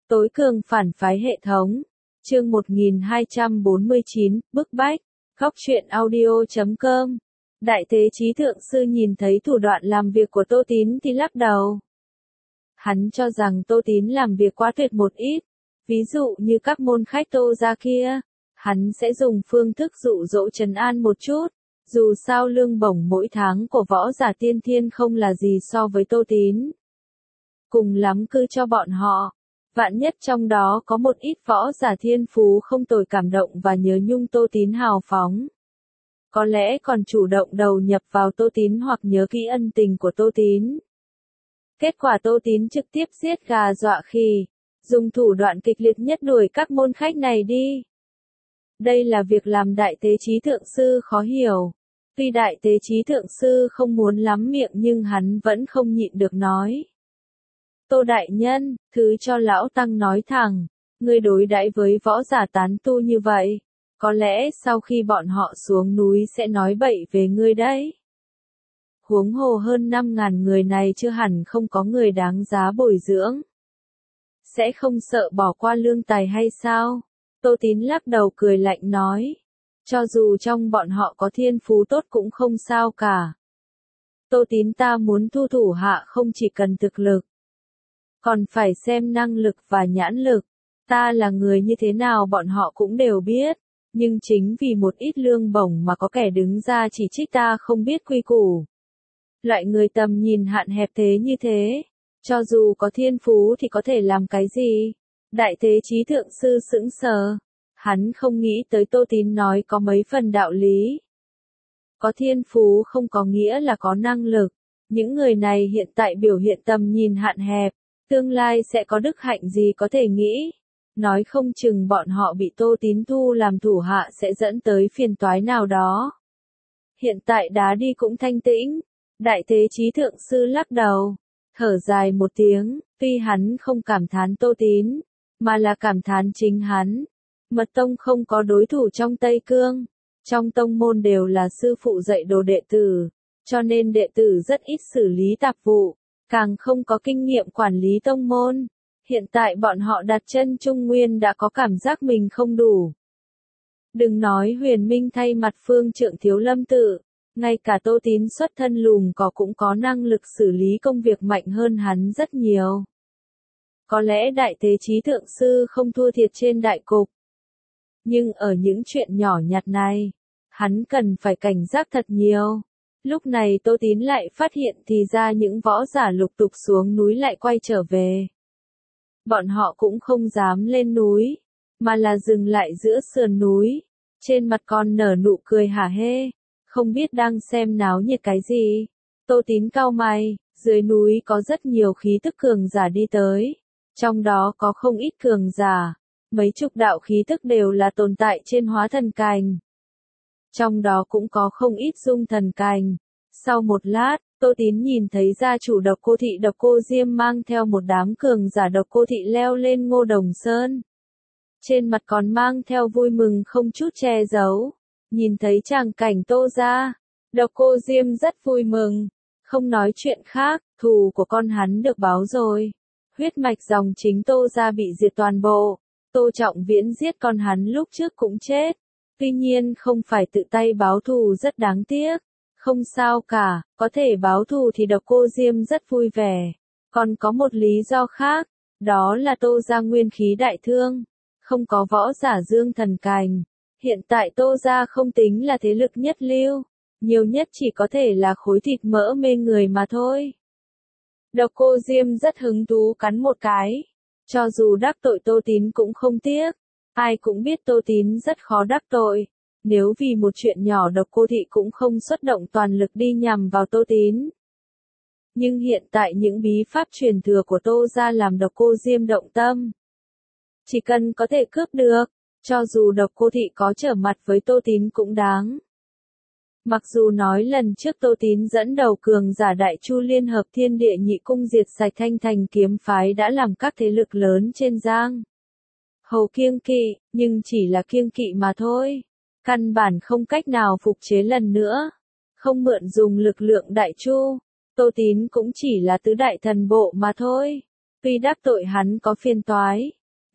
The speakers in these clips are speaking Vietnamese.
Tối cường phản phái hệ thống. Chương 1249, bức bách. Góc truyện audio.com. Đại tế chí thượng sư nhìn thấy thủ đoạn làm việc của Tô Tín thì lắc đầu. Hắn cho rằng Tô Tín làm việc quá tuyệt một ít, ví dụ như các môn khách Tô gia kia, hắn sẽ dùng phương thức dụ dỗ trấn an một chút, dù sao lương bổng mỗi tháng của võ giả tiên thiên không là gì so với Tô Tín. Cùng lắm cứ cho bọn họ, vạn nhất trong đó có một ít võ giả thiên phú không tồi cảm động và nhớ nhung Tô Tín hào phóng. Có lẽ còn chủ động đầu nhập vào Tô Tín hoặc nhớ kỹ ân tình của Tô Tín. Kết quả Tô Tín trực tiếp giết gà dọa khỉ, dùng thủ đoạn kịch liệt nhất đuổi các môn khách này đi. Đây là việc làm đại tế chí thượng sư khó hiểu. Tuy đại tế chí thượng sư không muốn lắm miệng nhưng hắn vẫn không nhịn được nói. Tô đại nhân, thứ cho lão tăng nói thẳng, ngươi đối đãi với võ giả tán tu như vậy, có lẽ sau khi bọn họ xuống núi sẽ nói bậy về ngươi đấy. Huống hồ hơn 5.000 người này chưa hẳn không có người đáng giá bồi dưỡng. Sẽ không sợ bỏ qua lương tài hay sao? Tô Tín lắc đầu cười lạnh nói. Cho dù trong bọn họ có thiên phú tốt cũng không sao cả. Tô Tín ta muốn thu thủ hạ không chỉ cần thực lực, còn phải xem năng lực và nhãn lực. Ta là người như thế nào bọn họ cũng đều biết, nhưng chính vì một ít lương bổng mà có kẻ đứng ra chỉ trích ta không biết quy củ. Loại người tầm nhìn hạn hẹp thế như thế, cho dù có thiên phú thì có thể làm cái gì? Đại tế chí thượng sư sững sờ, hắn không nghĩ tới Tô Tín nói có mấy phần đạo lý. Có thiên phú không có nghĩa là có năng lực, những người này hiện tại biểu hiện tầm nhìn hạn hẹp, tương lai sẽ có đức hạnh gì có thể nghĩ. Nói không chừng bọn họ bị Tô Tín thu làm thủ hạ sẽ dẫn tới phiền toái nào đó. Hiện tại đá đi cũng thanh tĩnh. Đại tế chí thượng sư lắc đầu, thở dài một tiếng, tuy hắn không cảm thán Tô Tín, mà là cảm thán chính hắn. Mật tông không có đối thủ trong Tây Cương, trong tông môn đều là sư phụ dạy đồ đệ tử, cho nên đệ tử rất ít xử lý tạp vụ, càng không có kinh nghiệm quản lý tông môn. Hiện tại bọn họ đặt chân Trung Nguyên đã có cảm giác mình không đủ. Đừng nói Huyền Minh thay mặt Phương Trượng Thiếu Lâm Tự, ngay cả Tô Tín xuất thân lùn cỏ cũng có năng lực xử lý công việc mạnh hơn hắn rất nhiều. Có lẽ đại tế chí thượng sư không thua thiệt trên đại cục. Nhưng ở những chuyện nhỏ nhặt này, hắn cần phải cảnh giác thật nhiều. Lúc này Tô Tín lại phát hiện thì ra những võ giả lục tục xuống núi lại quay trở về. Bọn họ cũng không dám lên núi, mà là dừng lại giữa sườn núi, trên mặt còn nở nụ cười hả hê, không biết đang xem náo nhiệt cái gì. Tô Tín cau mày, dưới núi có rất nhiều khí tức cường giả đi tới, trong đó có không ít cường giả, mấy chục đạo khí tức đều là tồn tại trên hóa thần cành. Trong đó cũng có không ít dung thần cành. Sau một lát, Tô Tín nhìn thấy gia chủ Độc Cô Thị Độc Cô Diêm mang theo một đám cường giả Độc Cô Thị leo lên Ngô Đồng Sơn. Trên mặt còn mang theo vui mừng không chút che giấu. Nhìn thấy tràng cảnh Tô gia, Độc Cô Diêm rất vui mừng. Không nói chuyện khác, thù của con hắn được báo rồi. Huyết mạch dòng chính Tô gia bị diệt toàn bộ. Tô Trọng Viễn giết con hắn lúc trước cũng chết. Tuy nhiên không phải tự tay báo thù rất đáng tiếc. Không sao cả, có thể báo thù thì Độc Cô Diêm rất vui vẻ. Còn có một lý do khác, đó là Tô gia nguyên khí đại thương, không có võ giả dương thần cành. Hiện tại Tô gia không tính là thế lực nhất lưu, nhiều nhất chỉ có thể là khối thịt mỡ mê người mà thôi. Độc Cô Diêm rất hứng thú cắn một cái, cho dù đắc tội Tô Tín cũng không tiếc. Ai cũng biết Tô Tín rất khó đắc tội. Nếu vì một chuyện nhỏ Độc Cô Thị cũng không xuất động toàn lực đi nhằm vào Tô Tín. Nhưng hiện tại những bí pháp truyền thừa của Tô gia làm Độc Cô Diêm động tâm. Chỉ cần có thể cướp được, cho dù Độc Cô Thị có trở mặt với Tô Tín cũng đáng. Mặc dù nói lần trước Tô Tín dẫn đầu cường giả Đại Chu liên hợp Thiên Địa Nhị Cung diệt sạch Thanh Thành kiếm phái đã làm các thế lực lớn trên giang hầu kiêng kỵ, nhưng chỉ là kiêng kỵ mà thôi. Căn bản không cách nào phục chế lần nữa. Không mượn dùng lực lượng Đại Chu, Tô Tín cũng chỉ là tứ đại thần bộ mà thôi. Tuy đắc tội hắn có phiền toái,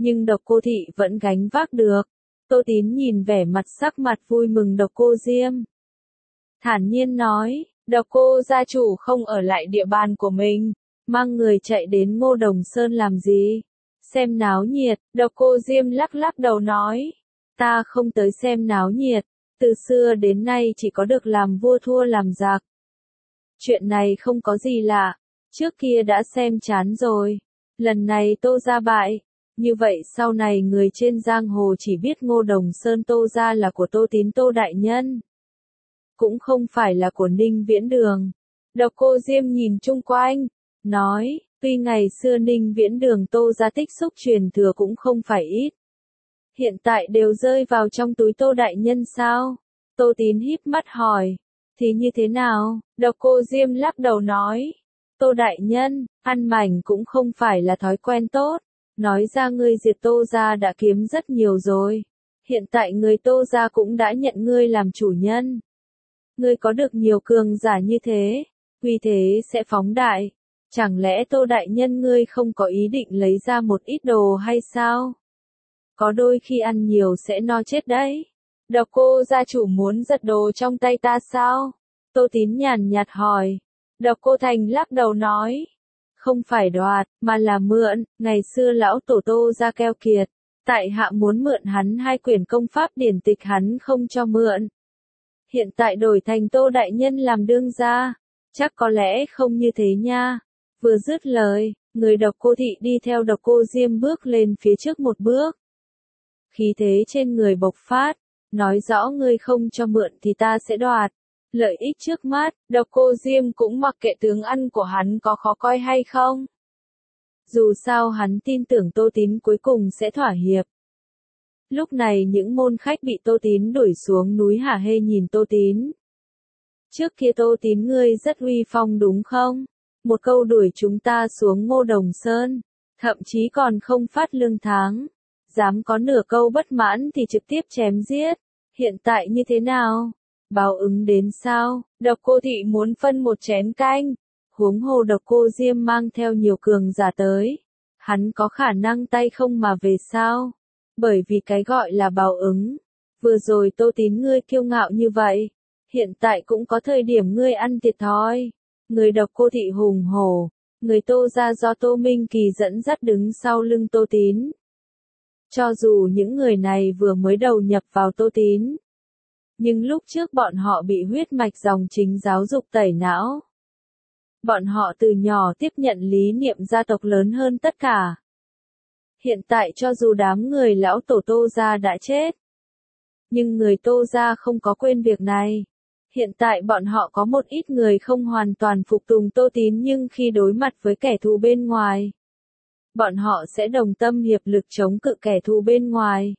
nhưng Độc Cô Thị vẫn gánh vác được. Tô Tín nhìn vẻ mặt sắc mặt vui mừng Độc Cô Diêm. Thản nhiên nói, Độc Cô gia chủ không ở lại địa bàn của mình, mang người chạy đến Ngô Đồng Sơn làm gì? Xem náo nhiệt, Độc Cô Diêm lắc lắc đầu nói, ta không tới xem náo nhiệt, từ xưa đến nay chỉ có được làm vua thua làm giặc. Chuyện này không có gì lạ, trước kia đã xem chán rồi, lần này Tô gia bại, như vậy sau này người trên giang hồ chỉ biết Ngô Đồng Sơn Tô gia là của Tô Tín Tô đại nhân, cũng không phải là của Ninh Viễn Đường. Độc Cô Diêm nhìn chung quanh, nói, tuy ngày xưa Ninh Viễn Đường Tô gia tích xúc truyền thừa cũng không phải ít, hiện tại đều rơi vào trong túi Tô đại nhân sao? Tô Tín híp mắt hỏi, thì như thế nào? Độc Cô Diêm lắc đầu nói, Tô đại nhân, ăn mảnh cũng không phải là thói quen tốt, nói ra ngươi diệt Tô gia đã kiếm rất nhiều rồi, hiện tại người Tô gia cũng đã nhận ngươi làm chủ nhân. Ngươi có được nhiều cường giả như thế, uy thế sẽ phóng đại, chẳng lẽ Tô đại nhân ngươi không có ý định lấy ra một ít đồ hay sao? Có đôi khi ăn nhiều sẽ no chết đấy. Độc Cô gia chủ muốn giật đồ trong tay ta sao? Tô Tín nhàn nhạt hỏi. Độc Cô Thành lắc đầu nói, không phải đoạt, mà là mượn, ngày xưa lão tổ Tô gia keo kiệt, tại hạ muốn mượn hắn 2 quyển công pháp điển tịch hắn không cho mượn. Hiện tại đổi thành Tô đại nhân làm đương gia, chắc có lẽ không như thế nha. Vừa dứt lời, người Độc Cô Thị đi theo Độc Cô Diêm bước lên phía trước một bước. Khí thế trên người bộc phát, nói rõ ngươi không cho mượn thì ta sẽ đoạt. Lợi ích trước mắt, Độc Cô Diêm cũng mặc kệ tướng ăn của hắn có khó coi hay không. Dù sao hắn tin tưởng Tô Tín cuối cùng sẽ thỏa hiệp. Lúc này những môn khách bị Tô Tín đuổi xuống núi hả hê nhìn Tô Tín. Trước kia Tô Tín ngươi rất uy phong đúng không? Một câu đuổi chúng ta xuống Ngô Đồng Sơn, thậm chí còn không phát lương tháng. Dám có nửa câu bất mãn thì trực tiếp chém giết. Hiện tại như thế nào? Báo ứng đến sao? Độc Cô Thị muốn phân một chén canh. Huống hồ Độc Cô Diêm mang theo nhiều cường giả tới. Hắn có khả năng tay không mà về sao? Bởi vì cái gọi là báo ứng. Vừa rồi Tô Tín ngươi kiêu ngạo như vậy. Hiện tại cũng có thời điểm ngươi ăn thiệt thòi. Người Độc Cô Thị hùng hổ. Người Tô gia do Tô Minh Kỳ dẫn dắt đứng sau lưng Tô Tín. Cho dù những người này vừa mới đầu nhập vào Tô Tín, nhưng lúc trước bọn họ bị huyết mạch dòng chính giáo dục tẩy não. Bọn họ từ nhỏ tiếp nhận lý niệm gia tộc lớn hơn tất cả. Hiện tại cho dù đám người lão tổ Tô gia đã chết, nhưng người Tô gia không có quên việc này. Hiện tại bọn họ có một ít người không hoàn toàn phục tùng Tô Tín nhưng khi đối mặt với kẻ thù bên ngoài, bọn họ sẽ đồng tâm hiệp lực chống cự kẻ thù bên ngoài.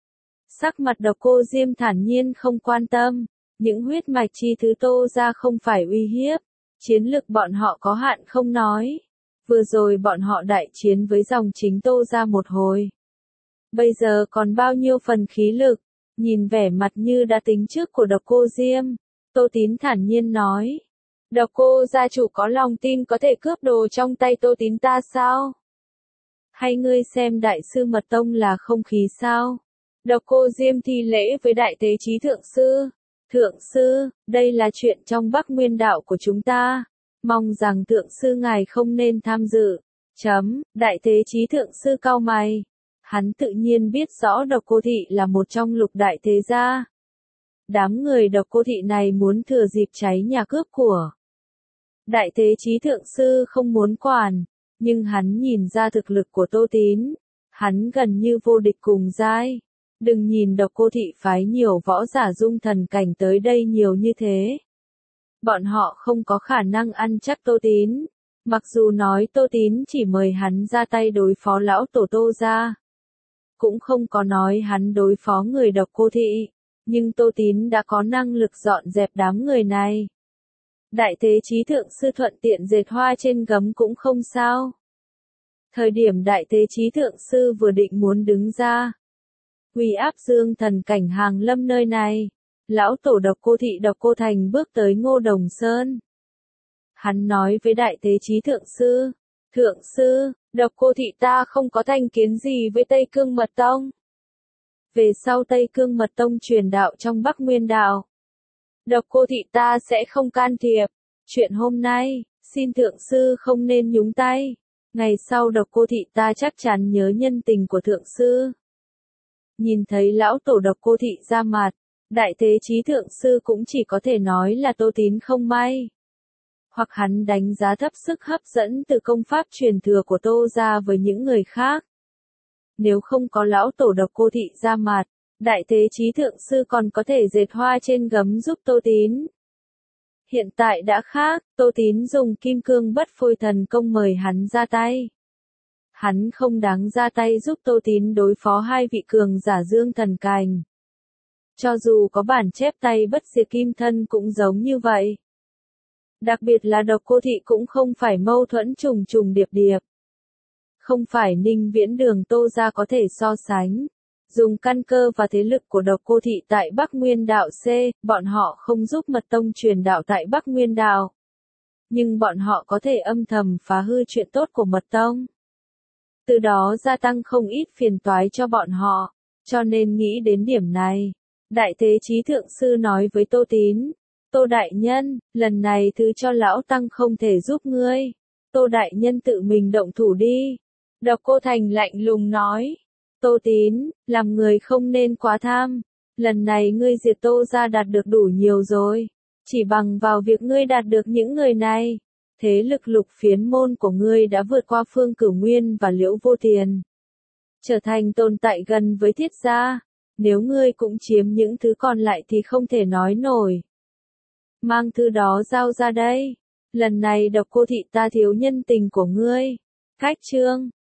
Sắc mặt Độc Cô Diêm thản nhiên không quan tâm, những huyết mạch chi thứ Tô gia không phải uy hiếp, chiến lực bọn họ có hạn không nói. Vừa rồi bọn họ đại chiến với dòng chính Tô gia một hồi. Bây giờ còn bao nhiêu phần khí lực, nhìn vẻ mặt như đã tính trước của Độc Cô Diêm, Tô Tín thản nhiên nói. Độc Cô gia chủ có lòng tin có thể cướp đồ trong tay Tô Tín ta sao? Hay ngươi xem đại sư mật tông là không khí sao? Độc Cô Diêm thi lễ với đại tế chí thượng sư. Thượng sư, đây là chuyện trong Bắc Nguyên đạo của chúng ta. Mong rằng thượng sư ngài không nên tham dự. Đại tế chí thượng sư cau mày. Hắn tự nhiên biết rõ Độc Cô Thị là một trong lục đại thế gia. Đám người Độc Cô Thị này muốn thừa dịp cháy nhà cướp của. Đại tế chí thượng sư không muốn quản, nhưng hắn nhìn ra thực lực của Tô Tín. Hắn gần như vô địch cùng giai. Đừng nhìn Độc Cô Thị phái nhiều võ giả dung thần cảnh tới đây nhiều như thế. Bọn họ không có khả năng ăn chắc Tô Tín. Mặc dù nói Tô Tín chỉ mời hắn ra tay đối phó lão tổ Tô gia, cũng không có nói hắn đối phó người Độc Cô Thị, nhưng Tô Tín đã có năng lực dọn dẹp đám người này. Đại tế chí thượng sư thuận tiện dệt hoa trên gấm cũng không sao. Thời điểm đại tế chí thượng sư vừa định muốn đứng ra, uy áp dương thần cảnh hàng lâm nơi này, lão tổ Độc Cô Thị Độc Cô Thành bước tới Ngô Đồng Sơn. Hắn nói với đại tế chí thượng sư, Độc Cô Thị ta không có thành kiến gì với Tây Cương Mật Tông. Về sau Tây Cương Mật Tông truyền đạo trong Bắc Nguyên Đạo, Độc Cô Thị ta sẽ không can thiệp. Chuyện hôm nay, xin thượng sư không nên nhúng tay. Ngày sau Độc Cô Thị ta chắc chắn nhớ nhân tình của thượng sư. Nhìn thấy lão tổ Độc Cô Thị ra mặt, Đại Tế Chí thượng sư cũng chỉ có thể nói là Tô Tín không may. Hoặc hắn đánh giá thấp sức hấp dẫn từ công pháp truyền thừa của Tô gia với những người khác. Nếu không có lão tổ Độc Cô Thị ra mặt, Đại Tế Chí thượng sư còn có thể dệt hoa trên gấm giúp Tô Tín. Hiện tại đã khác, Tô Tín dùng kim cương bất phôi thần công mời hắn ra tay. Hắn không đáng ra tay giúp Tô Tín đối phó hai vị cường giả dương thần cành. Cho dù có bản chép tay bất diệt kim thân cũng giống như vậy. Đặc biệt là Độc Cô Thị cũng không phải mâu thuẫn trùng trùng điệp điệp. Không phải Ninh Viễn Đường Tô gia có thể so sánh. Dùng căn cơ và thế lực của Độc Cô Thị tại Bắc Nguyên Đạo C, bọn họ không giúp Mật Tông truyền đạo tại Bắc Nguyên Đạo. Nhưng bọn họ có thể âm thầm phá hư chuyện tốt của Mật Tông. Từ đó gia tăng không ít phiền toái cho bọn họ. Cho nên nghĩ đến điểm này, Đại Tế Chí thượng sư nói với Tô Tín. Tô đại nhân, lần này thứ cho lão tăng không thể giúp ngươi. Tô đại nhân tự mình động thủ đi. Độc Cô Thành lạnh lùng nói. Tô Tín, làm người không nên quá tham. Lần này ngươi diệt Tô gia đạt được đủ nhiều rồi. Chỉ bằng vào việc ngươi đạt được những người này, thế lực Lục Phiến môn của ngươi đã vượt qua Phương Cửu Nguyên và Liễu Vô Tiền. Trở thành tồn tại gần với Thiết gia. Nếu ngươi cũng chiếm những thứ còn lại thì không thể nói nổi. Mang thứ đó giao ra đây. Lần này Độc Cô Thị ta thiếu nhân tình của ngươi. Cách chương